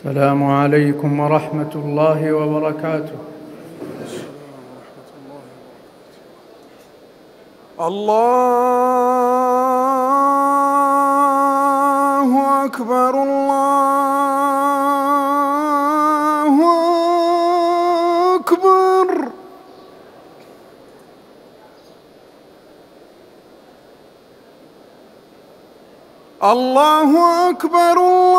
السلام عليكم ورحمة الله وبركاته. الله أكبر الله أكبر. الله أكبر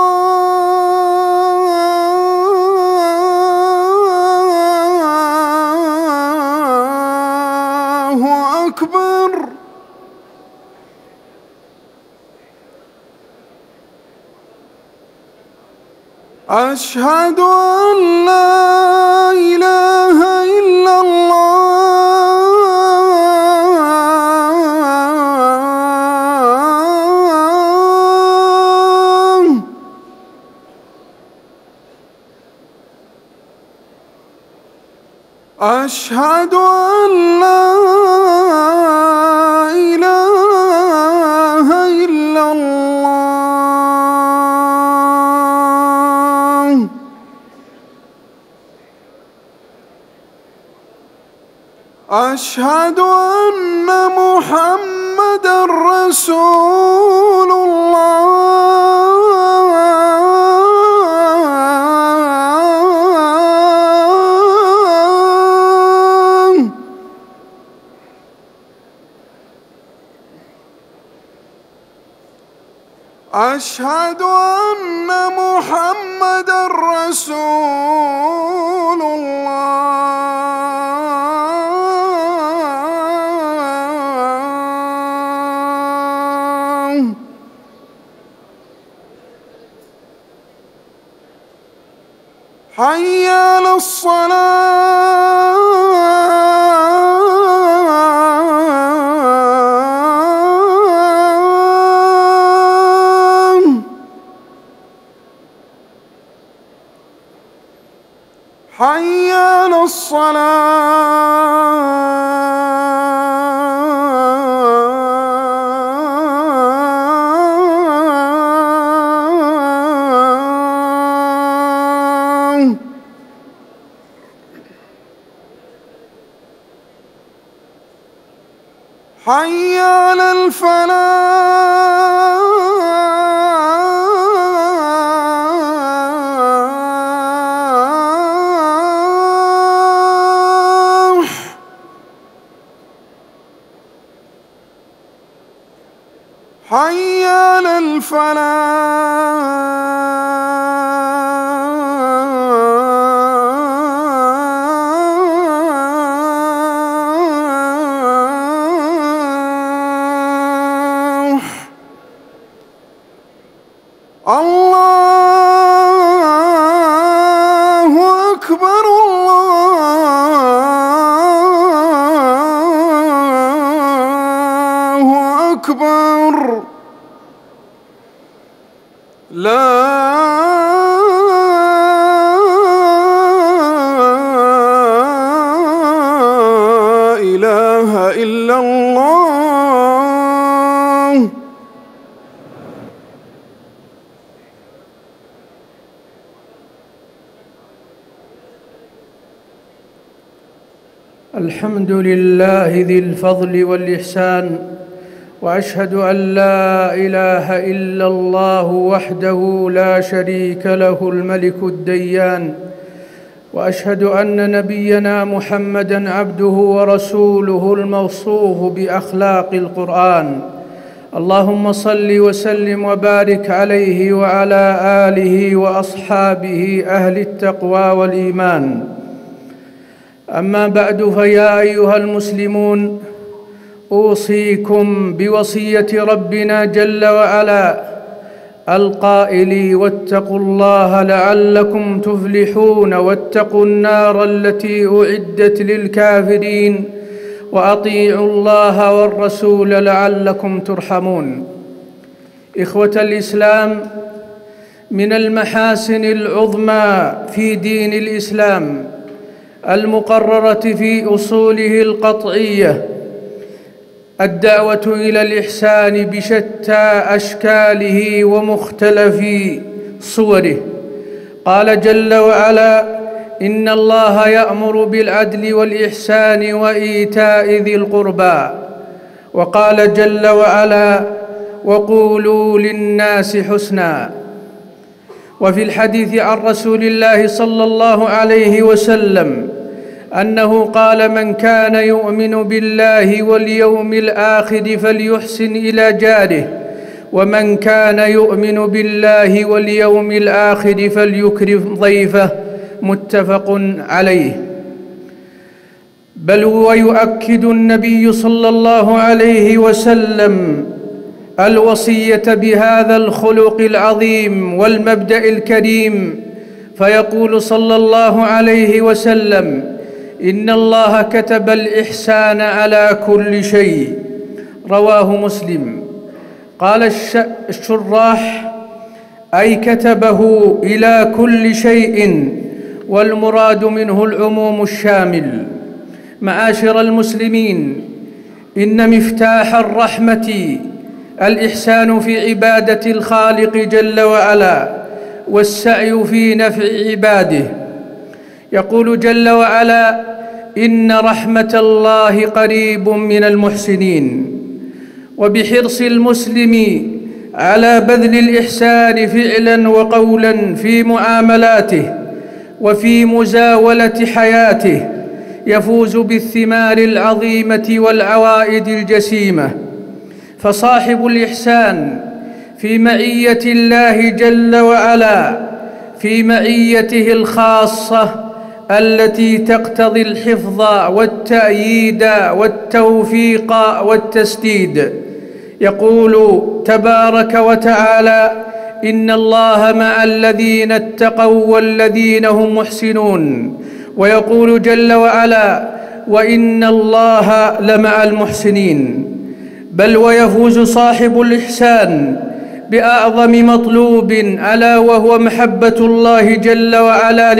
الله أكبر. أشهد أن لا إله إلا الله. أشهد أن لا إله إلا الله. أشهد أن محمدًا رسول الله. أشهد أن محمدًا رسول الله. حي على الصلاة. حي على الصلاة. حي على الفلاح. حي على الفلاح. الله أكبر الله أكبر. لا إله إلا الله. الحمد لله ذي الفضل والإحسان، وأشهد أن لا إله إلا الله وحده لا شريك له الملك الديان، وأشهد أن نبينا محمدًا عبده ورسوله الموصوف بأخلاق القرآن. اللهم صل وسلم وبارك عليه وعلى آله وأصحابه أهل التقوى والإيمان. أما بعد، فيا أيها المسلمون، أوصيكم بوصية ربنا جل وعلا القائل: واتقوا الله لعلكم تفلحون، واتقوا النار التي أعدت للكافرين، وأطيعوا الله والرسول لعلكم ترحمون. إخوة الإسلام، من المحاسن العظمى في دين الإسلام المقررة في أصوله القطعية الدعوة إلى الإحسان بشتى أشكاله ومختلف صوره، قال جل وعلا: إن الله يأمر بالعدل والإحسان وإيتاء ذي القربى. وقال جل وعلا: وقولوا للناس حسنا. وفي الحديث عن رسول الله صلى الله عليه وسلم أنه قال: من كان يؤمن بالله واليوم الآخر فليحسن إلى جاره، ومن كان يؤمن بالله واليوم الآخر فليكرم ضيفه. متفق عليه. بل ويؤكد النبي صلى الله عليه وسلم الوصية بهذا الخلق العظيم والمبدأ الكريم، فيقول صلى الله عليه وسلم: إن الله كتب الإحسان على كل شيء. رواه مسلم. قال الشراح: أي كتبه إلى كل شيء، والمراد منه العموم الشامل. معاشر المسلمين، إن مفتاح الرحمة الإحسان في عبادة الخالق جل وعلا والسعي في نفع عباده. يقول جل وعلا: إن رحمة الله قريب من المحسنين. وبحرص المسلم على بذل الإحسان فعلا وقولا في معاملاته وفي مزاولة حياته يفوز بالثمار العظيمة والعوائد الجسيمة. فصاحب الإحسان في معية الله جل وعلا، في معيته الخاصة التي تقتضي الحفظ والتأييد والتوفيق والتسديد. يقول تبارك وتعالى: إن الله مع الذين اتقوا والذين هم محسنون. ويقول جل وعلا: وإن الله لمع المحسنين. بل ويفوز صاحب الإحسان بأعظم مطلوب، ألا وهو محبة الله جل وعلا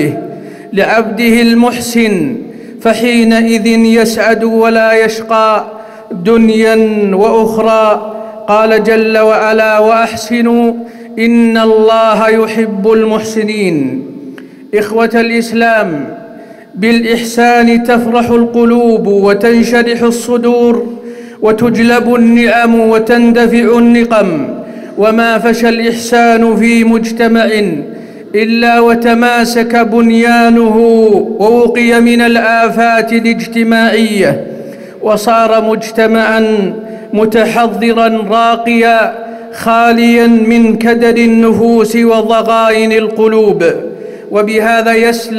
لعبده المحسن، فحينئذ يسعد ولا يشقى دنيا وأخرى. قال جل وعلا: وأحسنوا إن الله يحب المحسنين. إخوة الإسلام، بالإحسان تفرح القلوب وتنشرح الصدور وتجلب النعم وتندفع النقم. وما فشى الإحسان في مجتمع إلا وتماسك بنيانه ووقي من الآفات الاجتماعية، وصار مجتمعا متحضرا راقيا خاليا من كدر النفوس وضغائن القلوب. وبهذا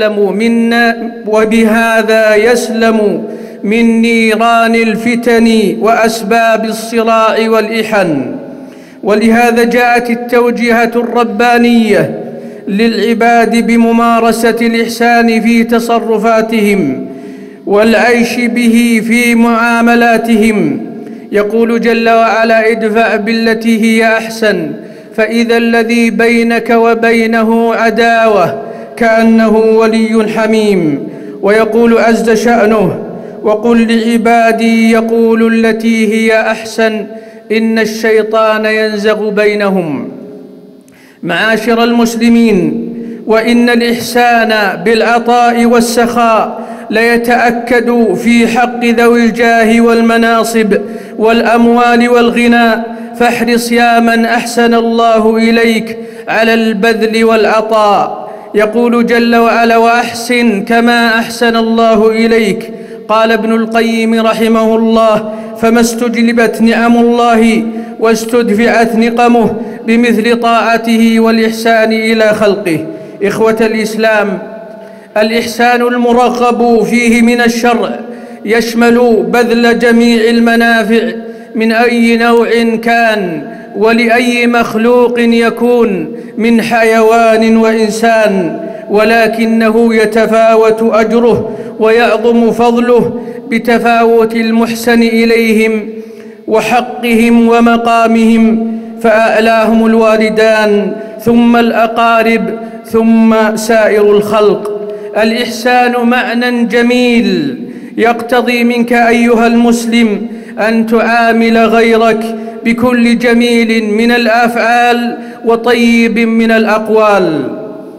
يسلم من نيران الفتن وأسباب الصراع والإحن. ولهذا جاءت التوجيهات الربانية للعباد بممارسة الإحسان في تصرفاتهم والعيش به في معاملاتهم. يقول جل وعلا: ادفع بالتي هي أحسن فإذا الذي بينك وبينه عداوة كأنه ولي حميم. ويقول عز شأنه: وقل لعبادي يقولوا التي هي أحسن إن الشيطان ينزغ بينهم. معاشر المسلمين، وإن الإحسان بالعطاء والسخاء ليتأكد في حق ذوي الجاه والمناصب والأموال والغنى. فاحرص يا من أحسن الله إليك على البذل والعطاء. يقول جل وعلا: وأحسن كما أحسن الله إليك. قال ابن القيم رحمه الله: فما استجلبت نعم الله واستدفعت نقمه بمثل طاعته والإحسان إلى خلقه. إخوة الإسلام، الإحسان المرغب فيه من الشرع يشمل بذل جميع المنافع من أي نوع كان ولأي مخلوق يكون من حيوان وإنسان، ولكنه يتفاوت أجره ويعظم فضله بتفاوت المحسن إليهم وحقهم ومقامهم، فأعلاهم الوالدان ثم الأقارب ثم سائر الخلق. الإحسان معنى جميل يقتضي منك أيها المسلم أن تعامل غيرك بكل جميل من الأفعال وطيب من الأقوال.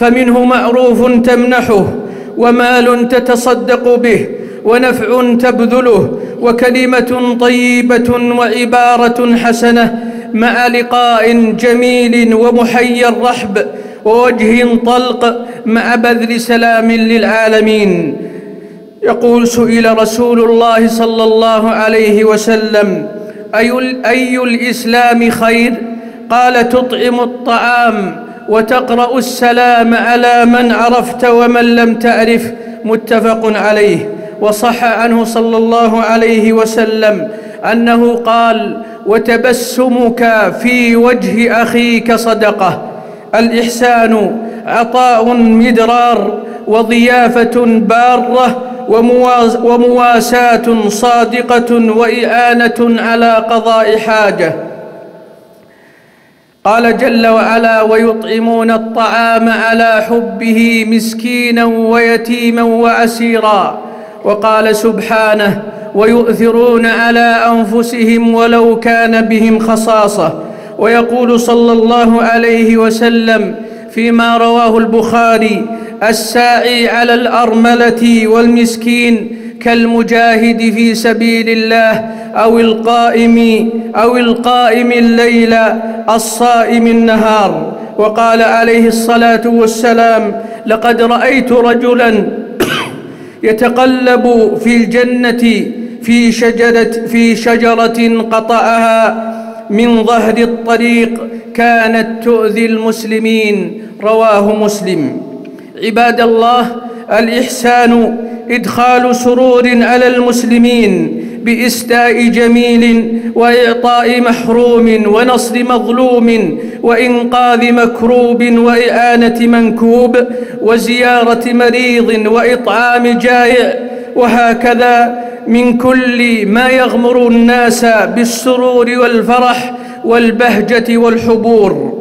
فمنه معروف تمنحه، ومال تتصدق به، ونفع تبذله، وكلمة طيبة وعبارة حسنة، مع لقاء جميل ومحيى الرحب ووجه طلق، مع بذل سلام للعالمين. يقول: سئل رسول الله صلى الله عليه وسلم: أي الإسلام خير؟ قال: تطعم الطعام وتقرأ السلام على من عرفت ومن لم تعرف. متفق عليه. وصح عنه صلى الله عليه وسلم أنه قال: وتبسمك في وجه أخيك صدقة. الإحسان عطاء مدرار، وضيافة بارة، ومواساة صادقة، وإعانة على قضاء حاجة. قال جل وعلا: ويطعمون الطعام على حبه مسكينا ويتيما وأسيرا. وقال سبحانه: ويؤثرون على أنفسهم ولو كان بهم خصاصة. ويقول صلى الله عليه وسلم فيما رواه البخاري: الساعي على الأرملة والمسكين كالمجاهد في سبيل الله، أو القائم الليل الصائم النهار. وقال عليه الصلاة والسلام: لقد رأيت رجلا يتقلب في الجنة في شجرة قطعها من ظهر الطريق كانت تؤذي المسلمين. رواه مسلم. عباد الله، الإحسان إدخال سرور على المسلمين بإسداء جميل، وإعطاء محروم، ونصر مظلوم، وإنقاذ مكروب، وإعانة منكوب، وزيارة مريض، وإطعام جائع، وهكذا من كل ما يغمر الناس بالسرور والفرح والبهجة والحبور.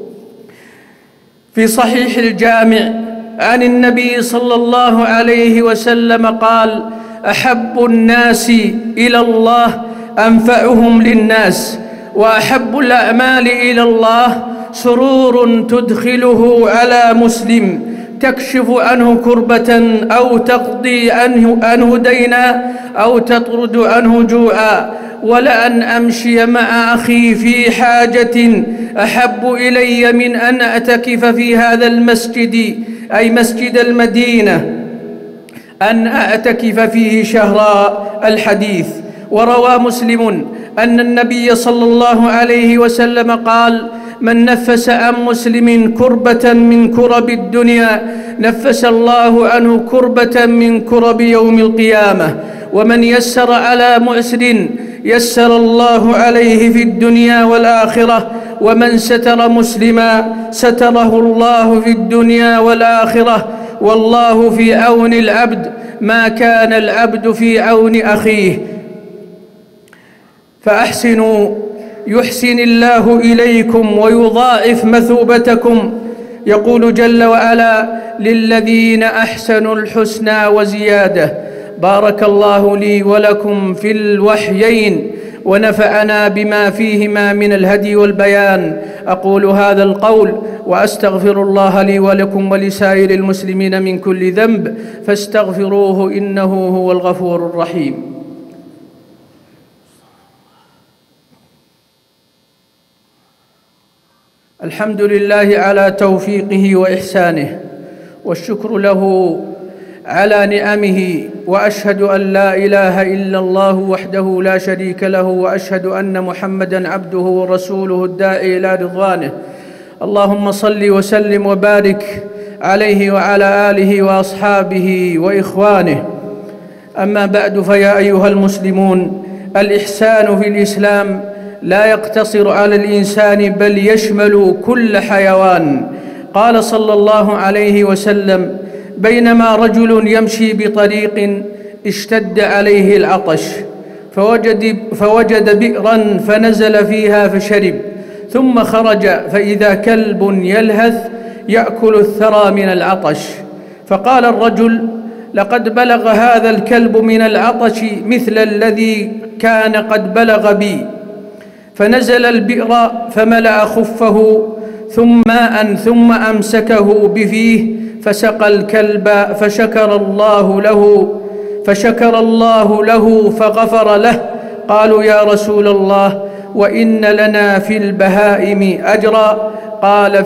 في صحيح الجامع عن النبي صلى الله عليه وسلم قال: أحب الناس إلى الله أنفعهم للناس، وأحب الأعمال إلى الله سرور تدخله على مسلم تكشف عنه كربة، أو تقضي عنه دينا، أو تطرد عنه جوعا. ولأن أمشي مع أخي في حاجة أحب إلي من أن أعتكف في هذا المسجد، أي مسجد المدينة، أن أعتكف فيه شهرا. الحديث. وروى مسلم أن النبي صلى الله عليه وسلم قال: من نفس عن مسلم كربة من كرب الدنيا نفس الله عنه كربة من كرب يوم القيامة. ومن يسر على معسر يسر الله عليه في الدنيا والآخرة. ومن ستر مسلما ستره الله في الدنيا والآخرة. والله في عون العبد ما كان العبد في عون أخيه. فأحسنوا يحسن الله إليكم ويضاعف مثوبتكم. يقول جل وعلا: للذين أحسنوا الحسنى وزيادة. بارك الله لي ولكم في الوحيين، ونفعنا بما فيهما من الهدي والبيان. أقول هذا القول وأستغفر الله لي ولكم ولسائر المسلمين من كل ذنب، فاستغفروه إنه هو الغفور الرحيم. الحمد لله على توفيقه وإحسانه، والشكر له على نعمه، وأشهد أن لا إله إلا الله وحده لا شريك له، وأشهد أن محمدًا عبده ورسوله الداعي إلى رضوانه. اللهم صل وسلم وبارك عليه وعلى آله وأصحابه وإخوانه. أما بعد، فيا أيها المسلمون، الإحسان في الإسلام لا يقتصر على الإنسان بل يشمل كل حيوان. قال صلى الله عليه وسلم: بينما رجل يمشي بطريق اشتد عليه العطش فوجد بئرا فنزل فيها فشرب، ثم خرج فإذا كلب يلهث يأكل الثرى من العطش، فقال الرجل: لقد بلغ هذا الكلب من العطش مثل الذي كان قد بلغ بي. فنزل البئر فملأ خفه، ثم أمسكه بفيه فسقى الكلب فشكر الله له فغفر له. قالوا: يا رسول الله، وإن لنا في البهائم أجرا؟ قال: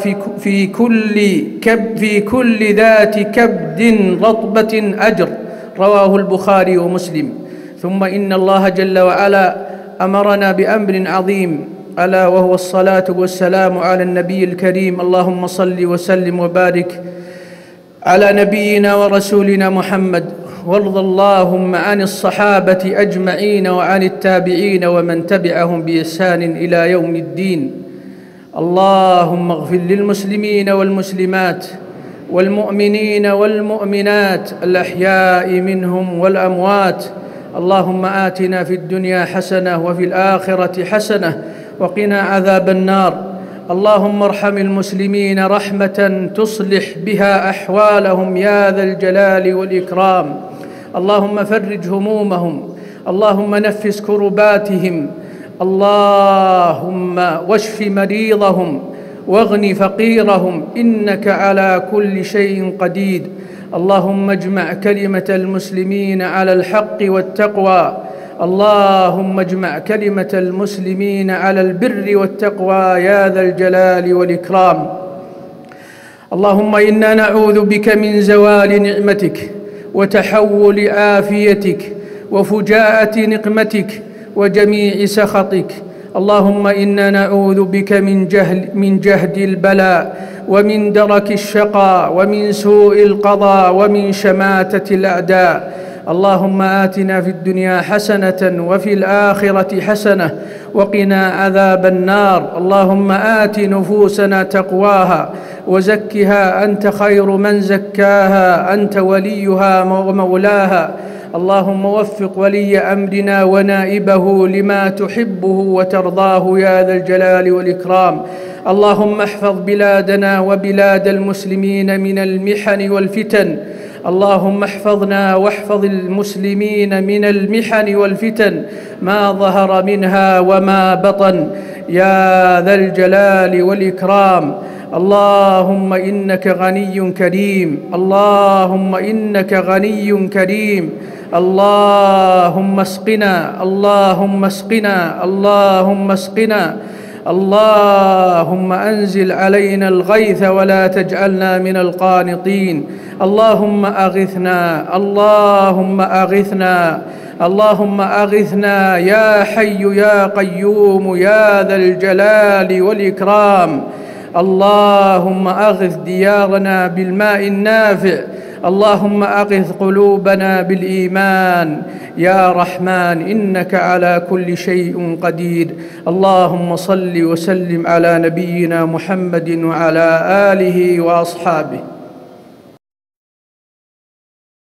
في كل ذات كبد رطبة أجر. رواه البخاري ومسلم. ثم إن الله جل وعلا أمرنا بأمر عظيم، ألا وهو الصلاة والسلام على النبي الكريم. اللهم صل وسلم وبارك على نبينا ورسولنا محمد، وارض اللهم عن الصحابة أجمعين وعن التابعين ومن تبعهم بإحسان إلى يوم الدين. اللهم اغفر للمسلمين والمسلمات والمؤمنين والمؤمنات الأحياء منهم والأموات. اللهم آتنا في الدنيا حسنة وفي الآخرة حسنة وقنا عذاب النار. اللهم ارحم المسلمين رحمة تصلح بها أحوالهم يا ذا الجلال والإكرام. اللهم فرج همومهم، اللهم نفس كرباتهم، اللهم واشف مريضهم واغن فقيرهم، إنك على كل شيء قدير. اللهم اجمع كلمة المسلمين على الحق والتقوى، اللهم اجمع كلمة المسلمين على البر والتقوى يا ذا الجلال والإكرام. اللهم إنا نعوذ بك من زوال نعمتك وتحول عافيتك وفجاءة نقمتك وجميع سخطك. اللهم إنا نعوذ بك من جهد البلاء ومن درك الشقاء ومن سوء القضاء ومن شماتة الأعداء. اللهم آتنا في الدنيا حسنة وفي الآخرة حسنة وقنا عذاب النار. اللهم آت نفوسنا تقواها وزكها، أنت خير من زكاها، أنت وليها ومولاها. اللهم وفق ولي أمرنا ونائبه لما تحبه وترضاه يا ذا الجلال والإكرام. اللهم احفظ بلادنا وبلاد المسلمين من المحن والفتن. اللهم احفظنا واحفظ المسلمين من المحن والفتن ما ظهر منها وما بطن يا ذا الجلال والإكرام. اللهم إنك غني كريم، اللهم إنك غني كريم. اللهم اسقنا، اللهم اسقنا، اللهم اسقنا. اللهم أنزل علينا الغيث ولا تجعلنا من القانطين. اللهم أغثنا، اللهم أغثنا، اللهم أغثنا يا حي يا قيوم يا ذا الجلال والإكرام. اللهم أغث ديارنا بالماء النافع، اللهم أغث قلوبنا بالإيمان يا رحمن، إنك على كل شيء قدير. اللهم صل وسلم على نبينا محمد وعلى آله وأصحابه.